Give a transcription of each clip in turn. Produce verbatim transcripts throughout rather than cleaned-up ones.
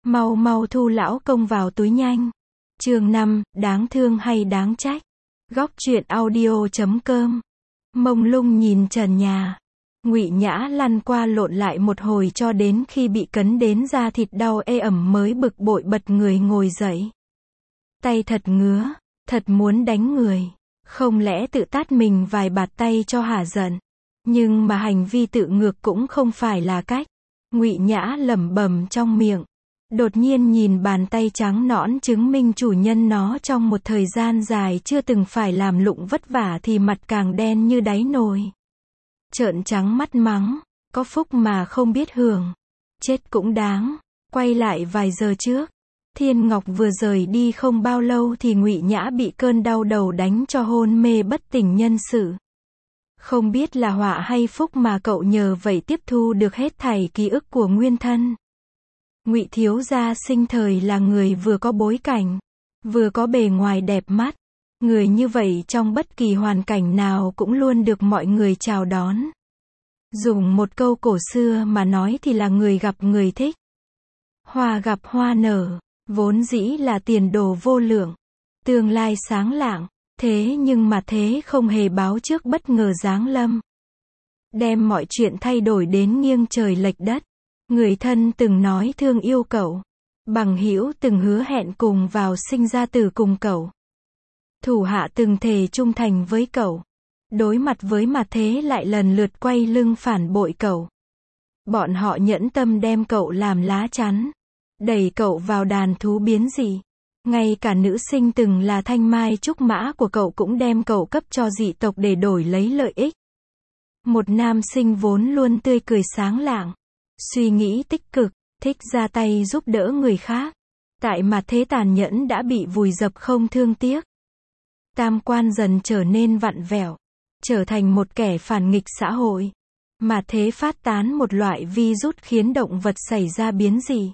Mau mau thu lão công vào túi nhanh. Chương năm, đáng thương hay đáng trách. Góc truyện audio chấm com. Mông lung nhìn trần nhà. Ngụy Nhã lăn qua lộn lại một hồi cho đến khi bị cấn đến da thịt đau ê ẩm mới bực bội bật người ngồi dậy. Tay thật ngứa, thật muốn đánh người. Không lẽ tự tát mình vài bạt tay cho hả giận. Nhưng mà hành vi tự ngược cũng không phải là cách. Ngụy Nhã lẩm bẩm trong miệng. Đột nhiên nhìn bàn tay trắng nõn chứng minh chủ nhân nó trong một thời gian dài chưa từng phải làm lụng vất vả thì mặt càng đen như đáy nồi. Trợn trắng mắt mắng, có phúc mà không biết hưởng. Chết cũng đáng. Quay lại vài giờ trước, Thiên Ngọc vừa rời đi không bao lâu thì Ngụy Nhã bị cơn đau đầu đánh cho hôn mê bất tỉnh nhân sự. Không biết là họa hay phúc mà cậu nhờ vậy tiếp thu được hết thảy ký ức của nguyên thân. Ngụy thiếu gia sinh thời là người vừa có bối cảnh, vừa có bề ngoài đẹp mắt. Người như vậy trong bất kỳ hoàn cảnh nào cũng luôn được mọi người chào đón. Dùng một câu cổ xưa mà nói thì là người gặp người thích. Hoa gặp hoa nở, vốn dĩ là tiền đồ vô lượng, tương lai sáng lạng, thế nhưng mà thế không hề báo trước bất ngờ giáng lâm. Đem mọi chuyện thay đổi đến nghiêng trời lệch đất. Người thân từng nói thương yêu cậu. Bằng hữu từng hứa hẹn cùng vào sinh ra tử cùng cậu. Thủ hạ từng thề trung thành với cậu. Đối mặt với mặt thế lại lần lượt quay lưng phản bội cậu. Bọn họ nhẫn tâm đem cậu làm lá chắn. Đẩy cậu vào đàn thú biến dị. Ngay cả nữ sinh từng là thanh mai trúc mã của cậu cũng đem cậu cấp cho dị tộc để đổi lấy lợi ích. Một nam sinh vốn luôn tươi cười sáng lạng. Suy nghĩ tích cực, thích ra tay giúp đỡ người khác. Tại mặt thế tàn nhẫn đã bị vùi dập không thương tiếc. Tam quan dần trở nên vặn vẹo. Trở thành một kẻ phản nghịch xã hội. Mà thế phát tán một loại virus khiến động vật xảy ra biến dị.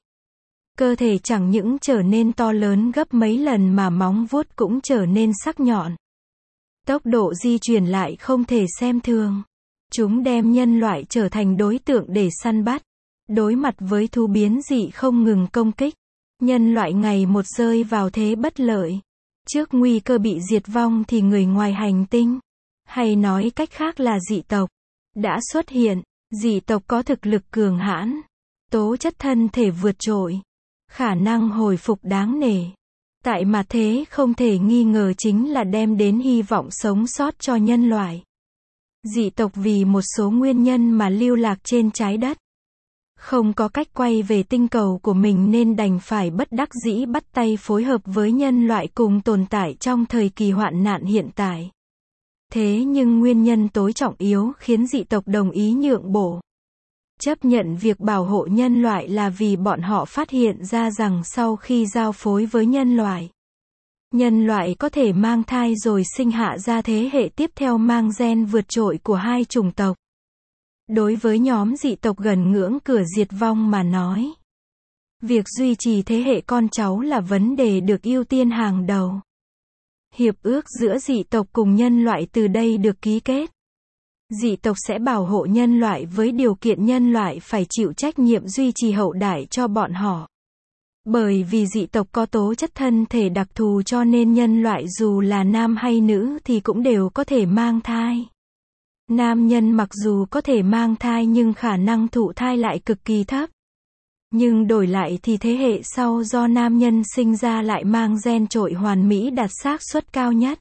Cơ thể chẳng những trở nên to lớn gấp mấy lần mà móng vuốt cũng trở nên sắc nhọn. Tốc độ di chuyển lại không thể xem thường. Chúng đem nhân loại trở thành đối tượng để săn bắt. Đối mặt với thú biến dị không ngừng công kích. Nhân loại ngày một rơi vào thế bất lợi. Trước nguy cơ bị diệt vong thì người ngoài hành tinh, hay nói cách khác là dị tộc, đã xuất hiện. Dị tộc có thực lực cường hãn, tố chất thân thể vượt trội, khả năng hồi phục đáng nể. Tại mà thế không thể nghi ngờ chính là đem đến hy vọng sống sót cho nhân loại. Dị tộc vì một số nguyên nhân mà lưu lạc trên trái đất. Không có cách quay về tinh cầu của mình nên đành phải bất đắc dĩ bắt tay phối hợp với nhân loại cùng tồn tại trong thời kỳ hoạn nạn hiện tại. Thế nhưng nguyên nhân tối trọng yếu khiến dị tộc đồng ý nhượng bộ. Chấp nhận việc bảo hộ nhân loại là vì bọn họ phát hiện ra rằng sau khi giao phối với nhân loại, nhân loại có thể mang thai rồi sinh hạ ra thế hệ tiếp theo mang gen vượt trội của hai chủng tộc. Đối với nhóm dị tộc gần ngưỡng cửa diệt vong mà nói, việc duy trì thế hệ con cháu là vấn đề được ưu tiên hàng đầu. Hiệp ước giữa dị tộc cùng nhân loại từ đây được ký kết. Dị tộc sẽ bảo hộ nhân loại với điều kiện nhân loại phải chịu trách nhiệm duy trì hậu đại cho bọn họ. Bởi vì dị tộc có tố chất thân thể đặc thù cho nên nhân loại dù là nam hay nữ thì cũng đều có thể mang thai. Nam nhân mặc dù có thể mang thai nhưng khả năng thụ thai lại cực kỳ thấp. Nhưng đổi lại thì thế hệ sau do nam nhân sinh ra lại mang gen trội hoàn mỹ đạt xác suất cao nhất.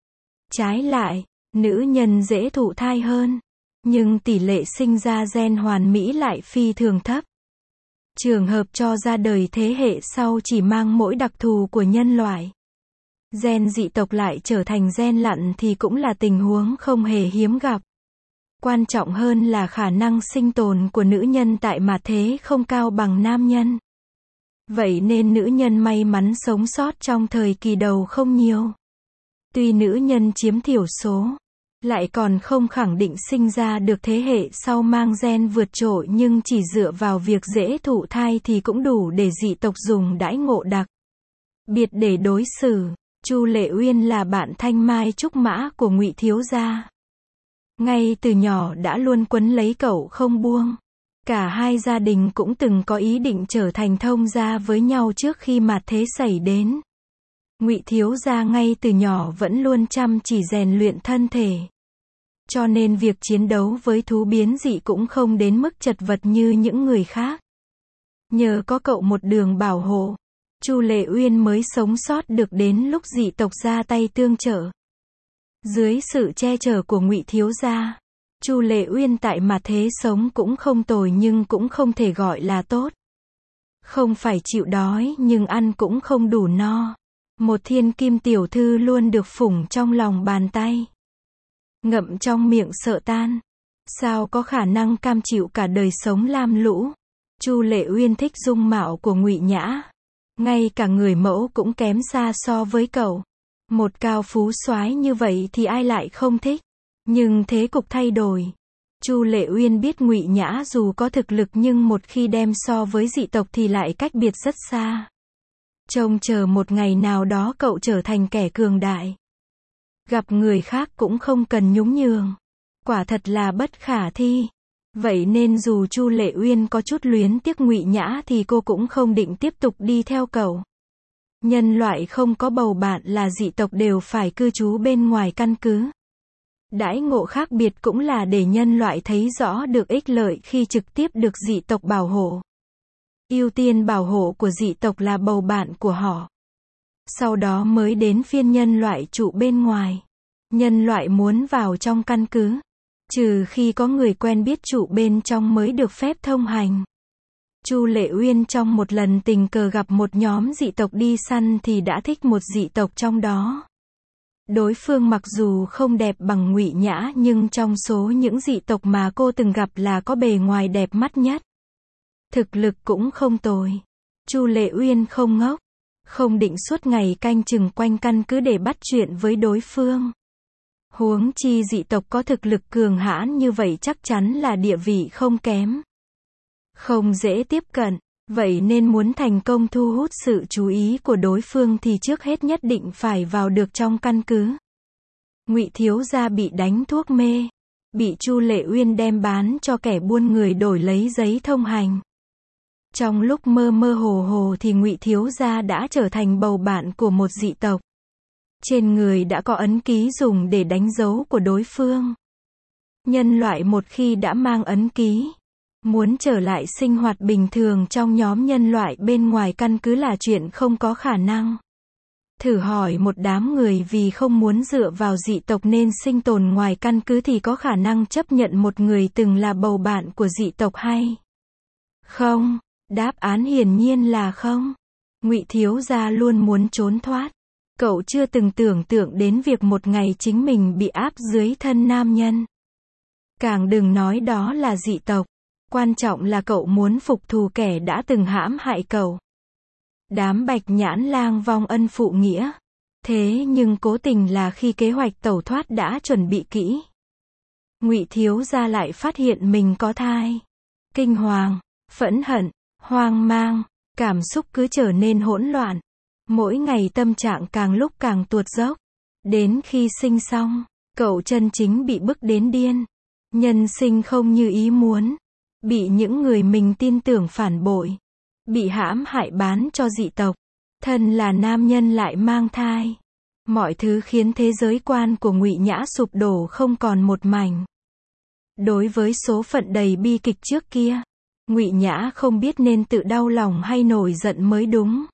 Trái lại, nữ nhân dễ thụ thai hơn, nhưng tỷ lệ sinh ra gen hoàn mỹ lại phi thường thấp. Trường hợp cho ra đời thế hệ sau chỉ mang mỗi đặc thù của nhân loại. Gen dị tộc lại trở thành gen lặn thì cũng là tình huống không hề hiếm gặp. Quan trọng hơn là khả năng sinh tồn của nữ nhân tại mà thế không cao bằng nam nhân. Vậy nên nữ nhân may mắn sống sót trong thời kỳ đầu không nhiều. Tuy nữ nhân chiếm thiểu số, lại còn không khẳng định sinh ra được thế hệ sau mang gen vượt trội nhưng chỉ dựa vào việc dễ thụ thai thì cũng đủ để dị tộc dùng đãi ngộ đặc biệt để đối xử. Chu Lệ Uyên là bạn thanh mai trúc mã của Ngụy thiếu gia. Ngay từ nhỏ đã luôn quấn lấy cậu không buông. Cả hai gia đình cũng từng có ý định trở thành thông gia với nhau trước khi mạt thế xảy đến. Ngụy thiếu gia ngay từ nhỏ vẫn luôn chăm chỉ rèn luyện thân thể. Cho nên việc chiến đấu với thú biến dị cũng không đến mức chật vật như những người khác. Nhờ có cậu một đường bảo hộ, Chu Lệ Uyên mới sống sót được đến lúc dị tộc ra tay tương trợ. Dưới sự che chở của Ngụy thiếu gia, Chu Lệ Uyên tại mặt thế sống cũng không tồi nhưng cũng không thể gọi là tốt. Không phải chịu đói nhưng ăn cũng không đủ no. Một thiên kim tiểu thư luôn được phủng trong lòng bàn tay. Ngậm trong miệng sợ tan. Sao có khả năng cam chịu cả đời sống lam lũ. Chu Lệ Uyên thích dung mạo của Ngụy Nhã. Ngay cả người mẫu cũng kém xa so với cậu. Một cao phú soái như vậy thì ai lại không thích. Nhưng thế cục thay đổi. Chu Lệ Uyên biết Ngụy Nhã dù có thực lực nhưng một khi đem so với dị tộc thì lại cách biệt rất xa. Trông chờ một ngày nào đó cậu trở thành kẻ cường đại. Gặp người khác cũng không cần nhún nhường. Quả thật là bất khả thi. Vậy nên dù Chu Lệ Uyên có chút luyến tiếc Ngụy Nhã thì cô cũng không định tiếp tục đi theo cậu. Nhân loại không có bầu bạn là dị tộc đều phải cư trú bên ngoài căn cứ. Đãi ngộ khác biệt cũng là để nhân loại thấy rõ được ích lợi khi trực tiếp được dị tộc bảo hộ. Ưu tiên bảo hộ của dị tộc là bầu bạn của họ. Sau đó mới đến phiên nhân loại trụ bên ngoài. Nhân loại muốn vào trong căn cứ. Trừ khi có người quen biết trụ bên trong mới được phép thông hành. Chu Lệ Uyên trong một lần tình cờ gặp một nhóm dị tộc đi săn thì đã thích một dị tộc trong đó. Đối phương mặc dù không đẹp bằng Ngụy Nhã nhưng trong số những dị tộc mà cô từng gặp là có bề ngoài đẹp mắt nhất. Thực lực cũng không tồi. Chu Lệ Uyên không ngốc. Không định suốt ngày canh chừng quanh căn cứ để bắt chuyện với đối phương. Huống chi dị tộc có thực lực cường hãn như vậy chắc chắn là địa vị không kém. Không dễ tiếp cận. Vậy nên muốn thành công thu hút sự chú ý của đối phương thì trước hết nhất định phải vào được trong căn cứ. Ngụy thiếu gia bị đánh thuốc mê. Bị Chu Lệ Uyên đem bán cho kẻ buôn người đổi lấy giấy thông hành. Trong lúc mơ mơ hồ hồ thì Ngụy thiếu gia đã trở thành bầu bạn của một dị tộc. Trên người đã có ấn ký dùng để đánh dấu của đối phương. Nhân loại một khi đã mang ấn ký, muốn trở lại sinh hoạt bình thường trong nhóm nhân loại bên ngoài căn cứ là chuyện không có khả năng. Thử hỏi một đám người vì không muốn dựa vào dị tộc nên sinh tồn ngoài căn cứ thì có khả năng chấp nhận một người từng là bầu bạn của dị tộc hay không? Đáp án hiển nhiên là không. Ngụy thiếu gia luôn muốn trốn thoát. Cậu chưa từng tưởng tượng đến việc một ngày chính mình bị áp dưới thân nam nhân. Càng đừng nói đó là dị tộc. Quan trọng là cậu muốn phục thù kẻ đã từng hãm hại cậu. Đám Bạch Nhãn Lang vong ân phụ nghĩa. Thế nhưng cố tình là khi kế hoạch tẩu thoát đã chuẩn bị kỹ. Ngụy thiếu gia lại phát hiện mình có thai. Kinh hoàng, phẫn hận, hoang mang, cảm xúc cứ trở nên hỗn loạn. Mỗi ngày tâm trạng càng lúc càng tuột dốc. Đến khi sinh xong, cậu chân chính bị bức đến điên. Nhân sinh không như ý muốn. Bị những người mình tin tưởng phản bội. Bị hãm hại bán cho dị tộc. Thân là nam nhân lại mang thai. Mọi thứ khiến thế giới quan của Ngụy Nhã sụp đổ không còn một mảnh. Đối với số phận đầy bi kịch trước kia, Ngụy Nhã không biết nên tự đau lòng hay nổi giận mới đúng.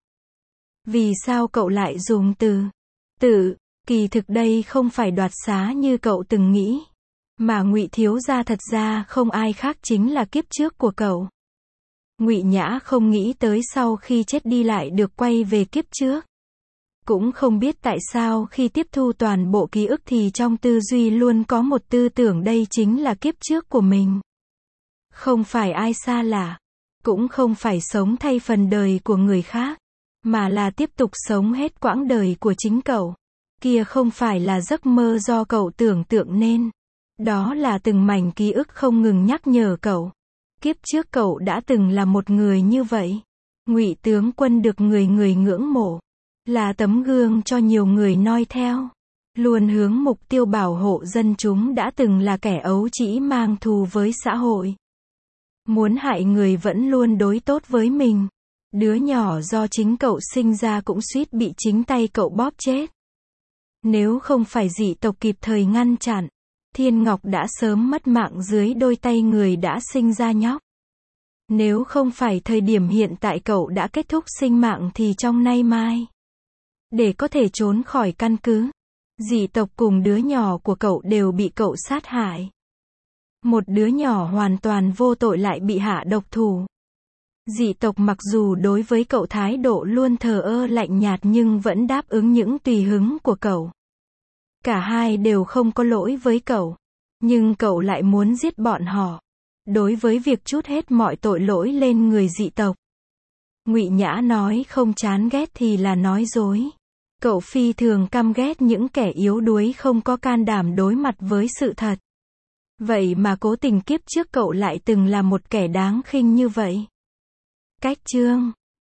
Vì sao cậu lại dùng từ tự, kỳ thực đây không phải đoạt xá như cậu từng nghĩ. Mà Ngụy thiếu gia thật ra không ai khác chính là kiếp trước của cậu. Ngụy Nhã không nghĩ tới sau khi chết đi lại được quay về kiếp trước. Cũng không biết tại sao khi tiếp thu toàn bộ ký ức thì trong tư duy luôn có một tư tưởng đây chính là kiếp trước của mình. Không phải ai xa lạ. Cũng không phải sống thay phần đời của người khác. Mà là tiếp tục sống hết quãng đời của chính cậu. Kia không phải là giấc mơ do cậu tưởng tượng nên. Đó là từng mảnh ký ức không ngừng nhắc nhở cậu. Kiếp trước cậu đã từng là một người như vậy. Ngụy tướng quân được người người ngưỡng mộ. Là tấm gương cho nhiều người noi theo. Luôn hướng mục tiêu bảo hộ dân chúng đã từng là kẻ ấu trĩ mang thù với xã hội. Muốn hại người vẫn luôn đối tốt với mình. Đứa nhỏ do chính cậu sinh ra cũng suýt bị chính tay cậu bóp chết. Nếu không phải dị tộc kịp thời ngăn chặn, Thiên Ngọc đã sớm mất mạng dưới đôi tay người đã sinh ra nhóc. Nếu không phải thời điểm hiện tại cậu đã kết thúc sinh mạng thì trong nay mai, để có thể trốn khỏi căn cứ, dị tộc cùng đứa nhỏ của cậu đều bị cậu sát hại. Một đứa nhỏ hoàn toàn vô tội lại bị hạ độc thủ. Dị tộc mặc dù đối với cậu thái độ luôn thờ ơ lạnh nhạt nhưng vẫn đáp ứng những tùy hứng của cậu. Cả hai đều không có lỗi với cậu, nhưng cậu lại muốn giết bọn họ. Đối với việc trút hết mọi tội lỗi lên người dị tộc, Ngụy Nhã nói không chán ghét thì là nói dối. Cậu phi thường căm ghét những kẻ yếu đuối không có can đảm đối mặt với sự thật. Vậy mà cố tình kiếp trước cậu lại từng là một kẻ đáng khinh như vậy. Cách chương